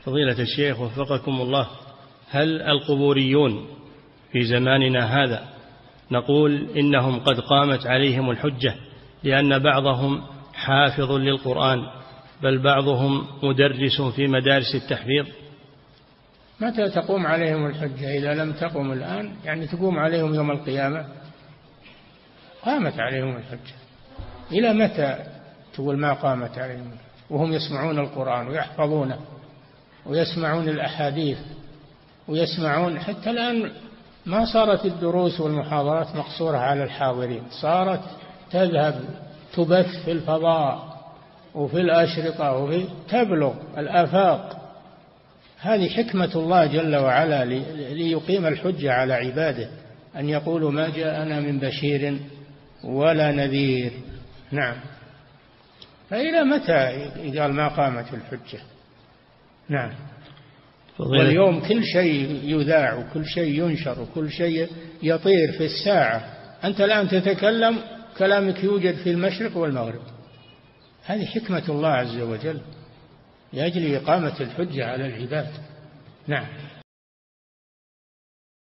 فضيلة الشيخ وفقكم الله، هل القبوريون في زماننا هذا نقول إنهم قد قامت عليهم الحجة لأن بعضهم حافظ للقرآن بل بعضهم مدرس في مدارس التحفيظ؟ متى تقوم عليهم الحجة؟ إذا لم تقم الآن يعني تقوم عليهم يوم القيامة. قامت عليهم الحجة. إلى متى تقول ما قامت عليهم وهم يسمعون القرآن ويحفظونه ويسمعون الأحاديث ويسمعون؟ حتى الآن ما صارت الدروس والمحاضرات مقصورة على الحاضرين، صارت تذهب تبث في الفضاء وفي الأشرطة وفي تبلغ الآفاق. هذه حكمة الله جل وعلا ليقيم الحجة على عباده، أن يقولوا ما جاءنا من بشير ولا نذير. نعم. فإلى متى قال ما قامت الحجة؟ نعم. واليوم كل شيء يذاع وكل شيء ينشر وكل شيء يطير في الساعة. أنت الآن تتكلم كلامك يوجد في المشرق والمغرب. هذه حكمة الله عز وجل لأجل إقامة الحجة على العباد. نعم.